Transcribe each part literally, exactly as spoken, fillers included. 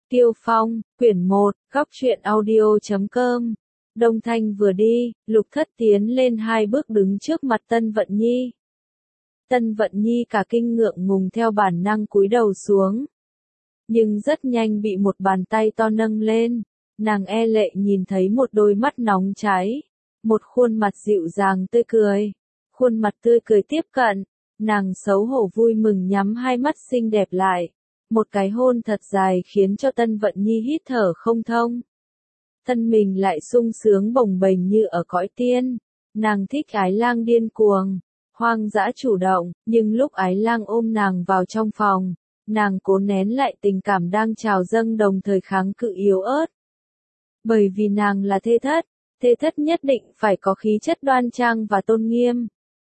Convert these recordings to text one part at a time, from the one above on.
Tiêu Phong, quyển một, góc truyện audio chấm com. Đông Thanh vừa đi, Lục Thất tiến lên hai bước đứng trước mặt Tân Vận Nhi. Tân Vận Nhi cả kinh ngượng ngùng theo bản năng cúi đầu xuống. Nhưng rất nhanh bị một bàn tay to nâng lên, nàng e lệ nhìn thấy một đôi mắt nóng cháy, một khuôn mặt dịu dàng tươi cười. Khuôn mặt tươi cười tiếp cận, nàng xấu hổ vui mừng nhắm hai mắt xinh đẹp lại. Một cái hôn thật dài khiến cho Tân Vận Nhi hít thở không thông. Thân mình lại sung sướng bồng bềnh như ở cõi tiên. Nàng thích Ái Lang điên cuồng, hoang dã chủ động, nhưng lúc Ái Lang ôm nàng vào trong phòng, nàng cố nén lại tình cảm đang trào dâng đồng thời kháng cự yếu ớt. Bởi vì nàng là thê thất, thê thất nhất định phải có khí chất đoan trang và tôn nghiêm.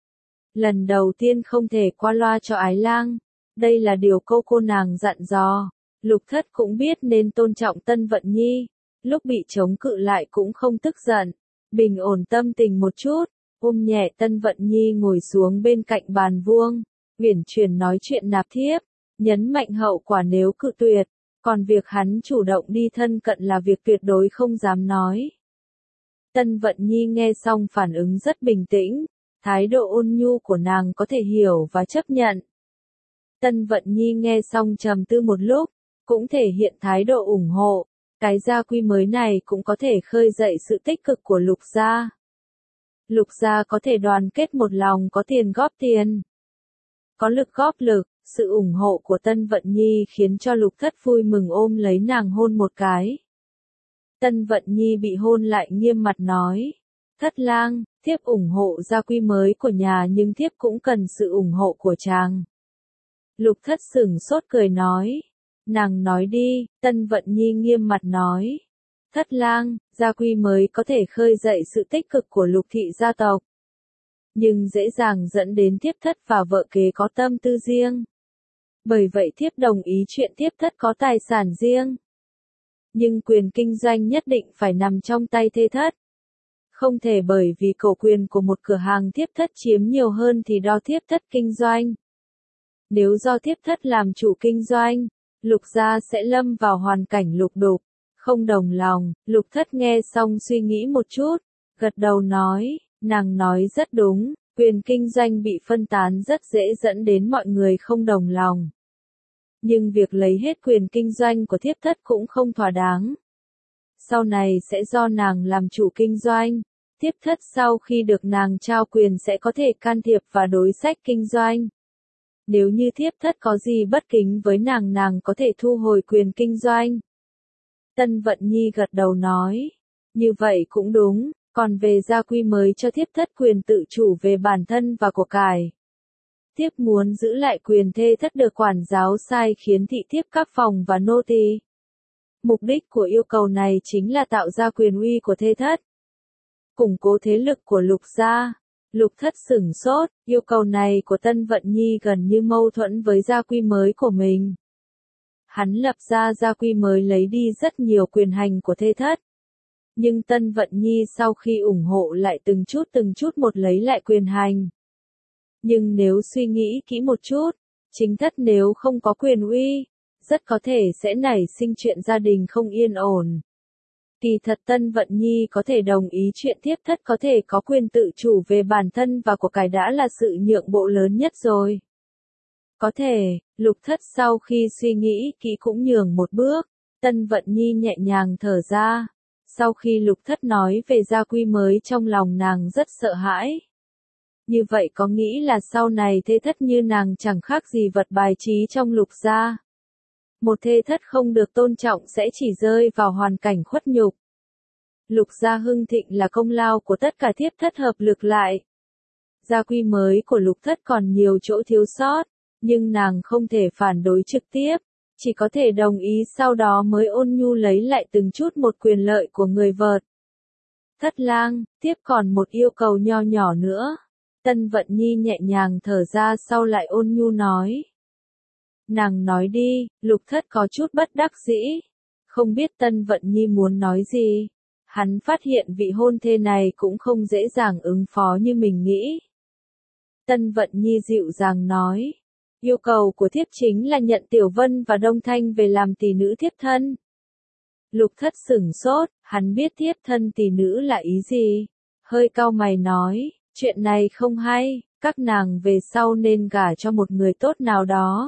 Lần đầu tiên không thể qua loa cho Ái Lang. Đây là điều cô cô nàng dặn dò. Lục Thất cũng biết nên tôn trọng Tân Vận Nhi. Lúc bị chống cự lại cũng không tức giận. Bình ổn tâm tình một chút. Ôm nhẹ Tân Vận Nhi ngồi xuống bên cạnh bàn vuông. Uyển chuyển nói chuyện nạp thiếp. Nhấn mạnh hậu quả nếu cự tuyệt. Còn việc hắn chủ động đi thân cận là việc tuyệt đối không dám nói. Tân Vận Nhi nghe xong phản ứng rất bình tĩnh. Thái độ ôn nhu của nàng có thể hiểu và chấp nhận. Tân Vận Nhi nghe xong trầm tư một lúc, cũng thể hiện thái độ ủng hộ. Cái gia quy mới này cũng có thể khơi dậy sự tích cực của Lục gia. Lục gia có thể đoàn kết một lòng, có tiền góp tiền, có lực góp lực. Sự ủng hộ của Tân Vận Nhi khiến cho Lục Thất vui mừng ôm lấy nàng hôn một cái. Tân Vận Nhi bị hôn lại nghiêm mặt nói. Thất lang, thiếp ủng hộ gia quy mới của nhà nhưng thiếp cũng cần sự ủng hộ của chàng. Lục Thất sửng sốt cười nói. Nàng nói đi, Tân Vận Nhi nghiêm mặt nói. Thất lang, gia quy mới có thể khơi dậy sự tích cực của Lục thị gia tộc. Nhưng dễ dàng dẫn đến thiếp thất và vợ kế có tâm tư riêng. Bởi vậy thiếp đồng ý chuyện thiếp thất có tài sản riêng. Nhưng quyền kinh doanh nhất định phải nằm trong tay thê thất. Không thể bởi vì cổ quyền của một cửa hàng thiếp thất chiếm nhiều hơn thì đo thiếp thất kinh doanh. Nếu do thiếp thất làm chủ kinh doanh, Lục gia sẽ lâm vào hoàn cảnh lục đục, không đồng lòng. Lục Thất nghe xong suy nghĩ một chút, gật đầu nói, nàng nói rất đúng, quyền kinh doanh bị phân tán rất dễ dẫn đến mọi người không đồng lòng. Nhưng việc lấy hết quyền kinh doanh của thiếp thất cũng không thỏa đáng. Sau này sẽ do nàng làm chủ kinh doanh, thiếp thất sau khi được nàng trao quyền sẽ có thể can thiệp vào đối sách kinh doanh. Nếu như thiếp thất có gì bất kính với nàng nàng có thể thu hồi quyền kinh doanh. Tân Vận Nhi gật đầu nói. Như vậy cũng đúng, còn về gia quy mới cho thiếp thất quyền tự chủ về bản thân và của cải. Thiếp muốn giữ lại quyền thê thất được quản giáo sai khiến thị thiếp các phòng và nô tỳ. Mục đích của yêu cầu này chính là tạo ra quyền uy của thê thất. Củng cố thế lực của Lục gia. Lục Thất sửng sốt, yêu cầu này của Tân Vận Nhi gần như mâu thuẫn với gia quy mới của mình. Hắn lập ra gia quy mới lấy đi rất nhiều quyền hành của thê thất. Nhưng Tân Vận Nhi sau khi ủng hộ lại từng chút từng chút một lấy lại quyền hành. Nhưng nếu suy nghĩ kỹ một chút, chính thất nếu không có quyền uy, rất có thể sẽ nảy sinh chuyện gia đình không yên ổn. Kỳ thật Tân Vận Nhi có thể đồng ý chuyện thiếp thất có thể có quyền tự chủ về bản thân và của cải đã là sự nhượng bộ lớn nhất rồi. Có thể, Lục Thất sau khi suy nghĩ kỹ cũng nhường một bước, Tân Vận Nhi nhẹ nhàng thở ra. Sau khi Lục Thất nói về gia quy mới trong lòng nàng rất sợ hãi. Như vậy có nghĩ là sau này thê thất như nàng chẳng khác gì vật bài trí trong Lục gia. Một thê thất không được tôn trọng sẽ chỉ rơi vào hoàn cảnh khuất nhục. Lục gia hưng thịnh là công lao của tất cả thiếp thất hợp lực lại. Gia quy mới của Lục Thất còn nhiều chỗ thiếu sót, nhưng nàng không thể phản đối trực tiếp, chỉ có thể đồng ý sau đó mới ôn nhu lấy lại từng chút một quyền lợi của người vợ. Thất lang, tiếp còn một yêu cầu nho nhỏ nữa. Tân Vận Nhi nhẹ nhàng thở ra sau lại ôn nhu nói. Nàng nói đi, Lục Thất có chút bất đắc dĩ. Không biết Tân Vận Nhi muốn nói gì. Hắn phát hiện vị hôn thê này cũng không dễ dàng ứng phó như mình nghĩ. Tân Vận Nhi dịu dàng nói. Yêu cầu của thiếp chính là nhận Tiểu Vân và Đông Thanh về làm tỷ nữ thiếp thân. Lục thất sửng sốt, hắn biết thiếp thân tỷ nữ là ý gì. Hơi cau mày nói, chuyện này không hay, các nàng về sau nên gả cho một người tốt nào đó.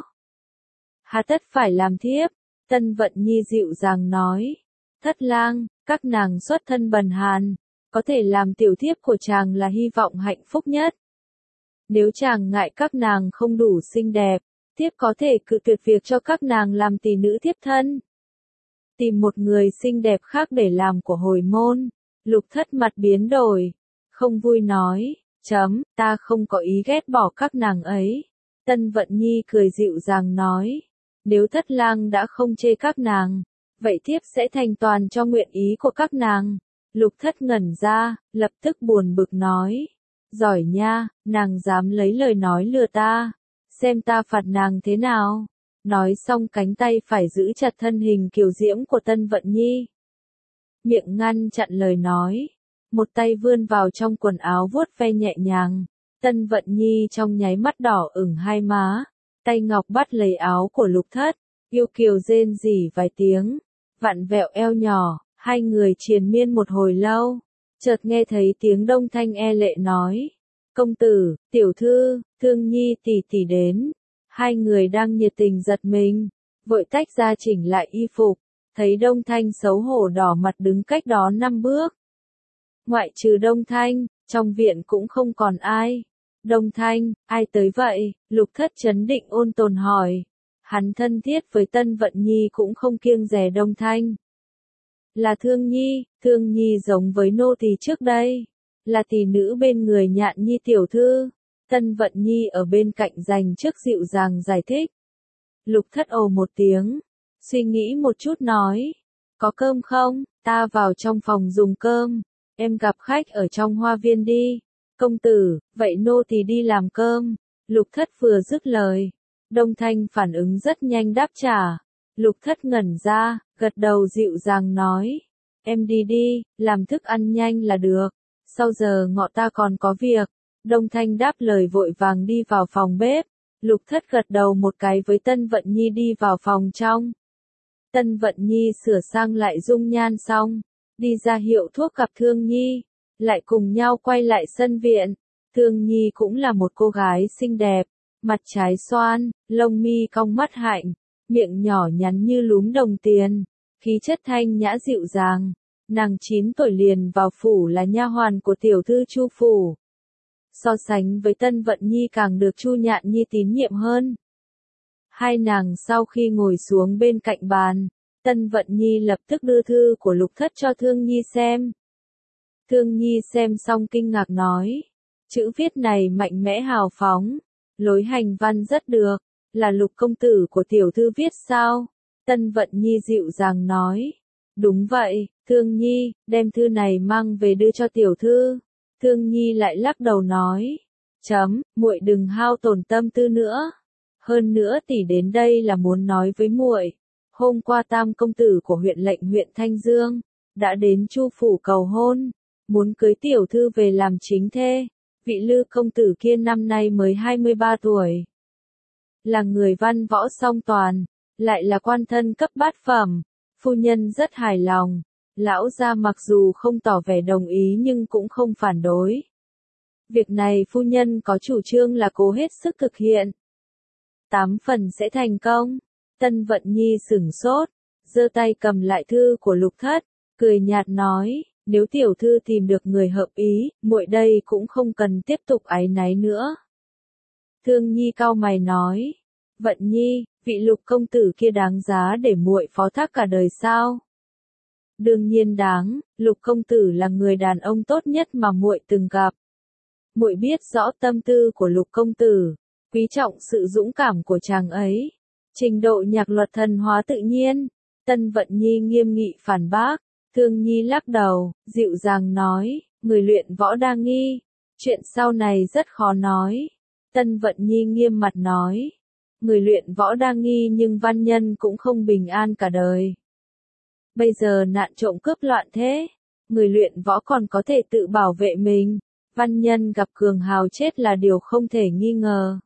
Hà tất phải làm thiếp, Tân Vận Nhi dịu dàng nói. Thất lang, các nàng xuất thân bần hàn, có thể làm tiểu thiếp của chàng là hy vọng hạnh phúc nhất. Nếu chàng ngại các nàng không đủ xinh đẹp, thiếp có thể cự tuyệt việc cho các nàng làm tỷ nữ thiếp thân. Tìm một người xinh đẹp khác để làm của hồi môn. Lục thất mặt biến đổi, không vui nói, chấm, ta không có ý ghét bỏ các nàng ấy. Tân Vận Nhi cười dịu dàng nói, nếu thất lang đã không chê các nàng, vậy thiếp sẽ thành toàn cho nguyện ý của các nàng. Lục thất ngẩn ra, lập tức buồn bực nói, giỏi nha, nàng dám lấy lời nói lừa ta, xem ta phạt nàng thế nào. Nói xong cánh tay phải giữ chặt thân hình kiều diễm của Tân Vận Nhi. Miệng ngăn chặn lời nói, một tay vươn vào trong quần áo vuốt ve nhẹ nhàng. Tân Vận Nhi trong nháy mắt đỏ ửng hai má, tay ngọc bắt lấy áo của lục thất, yêu kiều rên rỉ vài tiếng, vặn vẹo eo nhỏ, hai người triền miên một hồi lâu, chợt nghe thấy tiếng Đông Thanh e lệ nói, công tử, tiểu thư, Thương Nhi tỷ tỷ đến. Hai người đang nhiệt tình giật mình, vội tách ra chỉnh lại y phục, thấy Đông Thanh xấu hổ đỏ mặt đứng cách đó năm bước. Ngoại trừ Đông Thanh, trong viện cũng không còn ai. Đông Thanh, ai tới vậy? Lục thất chấn định ôn tồn hỏi. Hắn thân thiết với Tân Vận Nhi cũng không kiêng dè Đông Thanh. Là Thương Nhi, Thương Nhi giống với nô tỳ trước đây. Là tỷ nữ bên người Nhạn Nhi tiểu thư. Tân Vận Nhi ở bên cạnh dành trước dịu dàng giải thích. Lục thất ồ một tiếng, suy nghĩ một chút nói, có cơm không, ta vào trong phòng dùng cơm, em gặp khách ở trong hoa viên đi. Công tử, vậy nô tỳ đi làm cơm. Lục thất vừa dứt lời, Đông Thanh phản ứng rất nhanh đáp trả. Lục thất ngẩn ra, gật đầu dịu dàng nói, em đi đi, làm thức ăn nhanh là được, sau giờ ngọ ta còn có việc. Đông Thanh đáp lời vội vàng đi vào phòng bếp, lục thất gật đầu một cái với Tân Vận Nhi đi vào phòng trong. Tân Vận Nhi sửa sang lại dung nhan xong, đi ra hiệu thuốc gặp Thương Nhi, lại cùng nhau quay lại sân viện. Thương Nhi cũng là một cô gái xinh đẹp, mặt trái xoan, lông mi cong mắt hạnh, miệng nhỏ nhắn như lúm đồng tiền, khí chất thanh nhã dịu dàng. Nàng chín tuổi liền vào phủ là nha hoàn của tiểu thư Chu phủ. So sánh với Tân Vận Nhi càng được Chu Nhạn Nhi tín nhiệm hơn. Hai nàng sau khi ngồi xuống bên cạnh bàn, Tân Vận Nhi lập tức đưa thư của lục thất cho Thương Nhi xem. Thương Nhi xem xong kinh ngạc nói, chữ viết này mạnh mẽ hào phóng, lối hành văn rất được, là lục công tử của tiểu thư viết sao? Tân Vận Nhi dịu dàng nói, đúng vậy, Thương Nhi, đem thư này mang về đưa cho tiểu thư. Thương Nhi lại lắc đầu nói, chấm, muội đừng hao tổn tâm tư nữa. Hơn nữa tỷ đến đây là muốn nói với muội, hôm qua tam công tử của huyện lệnh huyện Thanh Dương đã đến Chu phủ cầu hôn, muốn cưới tiểu thư về làm chính thê. Vị Lư công tử kia năm nay mới hai mươi ba tuổi, là người văn võ song toàn, lại là quan thân cấp bát phẩm, phu nhân rất hài lòng. Lão gia mặc dù không tỏ vẻ đồng ý nhưng cũng không phản đối. Việc này phu nhân có chủ trương là cố hết sức thực hiện. Tám phần sẽ thành công. Tân Vận Nhi sửng sốt, giơ tay cầm lại thư của lục thất, cười nhạt nói, nếu tiểu thư tìm được người hợp ý, muội đây cũng không cần tiếp tục áy náy nữa. Thương Nhi cau mày nói, Vận Nhi, vị lục công tử kia đáng giá để muội phó thác cả đời sao? Đương nhiên đáng, lục công tử là người đàn ông tốt nhất mà muội từng gặp. Muội biết rõ tâm tư của lục công tử, quý trọng sự dũng cảm của chàng ấy, trình độ nhạc luật thần hóa tự nhiên. Tân Vận Nhi nghiêm nghị phản bác. Thương Nhi lắc đầu, dịu dàng nói, người luyện võ đa nghi, chuyện sau này rất khó nói. Tân Vận Nhi nghiêm mặt nói, người luyện võ đa nghi nhưng văn nhân cũng không bình an cả đời. Bây giờ nạn trộm cướp loạn thế, người luyện võ còn có thể tự bảo vệ mình, văn nhân gặp cường hào chết là điều không thể nghi ngờ.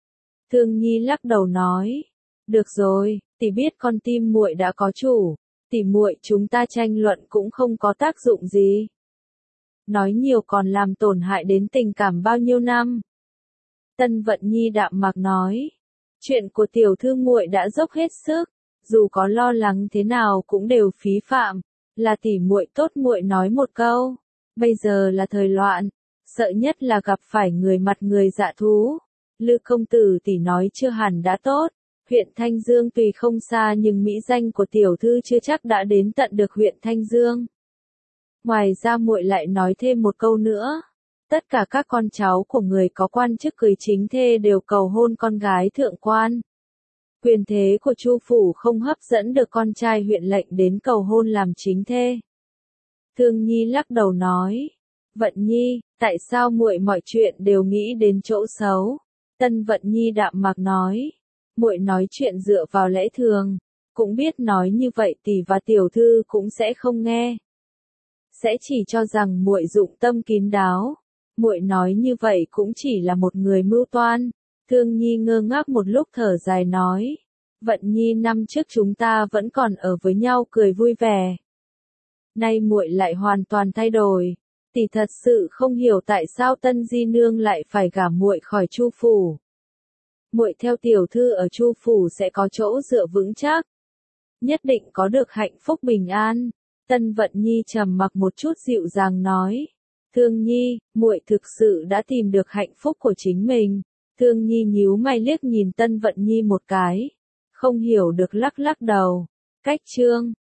Thương Nhi lắc đầu nói, được rồi, tỷ biết con tim muội đã có chủ, Tỉ muội chúng ta tranh luận cũng không có tác dụng gì. Nói nhiều còn làm tổn hại đến tình cảm bao nhiêu năm. Tân Vận Nhi đạm mạc nói. Chuyện của tiểu thư muội đã dốc hết sức, dù có lo lắng thế nào cũng đều phí phạm, là tỷ muội tốt muội nói một câu, bây giờ là thời loạn, sợ nhất là gặp phải người mặt người dạ thú. Lư công tử tỷ nói chưa hẳn đã tốt, huyện Thanh Dương tuy không xa nhưng mỹ danh của tiểu thư chưa chắc đã đến tận được huyện Thanh Dương. Ngoài ra muội lại nói thêm một câu nữa. Tất cả các con cháu của người có quan chức cưới chính thê đều cầu hôn con gái thượng quan. Quyền thế của Chu phủ không hấp dẫn được con trai huyện lệnh đến cầu hôn làm chính thê. Thương Nhi lắc đầu nói, Vận Nhi, tại sao muội mọi chuyện đều nghĩ đến chỗ xấu? Tân Vận Nhi đạm mạc nói, muội nói chuyện dựa vào lẽ thường, cũng biết nói như vậy tỷ và tiểu thư cũng sẽ không nghe. Sẽ chỉ cho rằng muội dụng tâm kín đáo. Muội nói như vậy cũng chỉ là một người mưu toan. Thương Nhi ngơ ngác một lúc thở dài nói, Vận Nhi năm trước chúng ta vẫn còn ở với nhau cười vui vẻ. Nay muội lại hoàn toàn thay đổi, tỷ thật sự không hiểu tại sao Tân Di nương lại phải gả muội khỏi Chu phủ. Muội theo tiểu thư ở Chu phủ sẽ có chỗ dựa vững chắc, nhất định có được hạnh phúc bình an. Tân Vận Nhi trầm mặc một chút dịu dàng nói, Thương Nhi, muội thực sự đã tìm được hạnh phúc của chính mình. Thương Nhi nhíu mày liếc nhìn Tân Vận Nhi một cái, không hiểu được lắc lắc đầu. Cách chương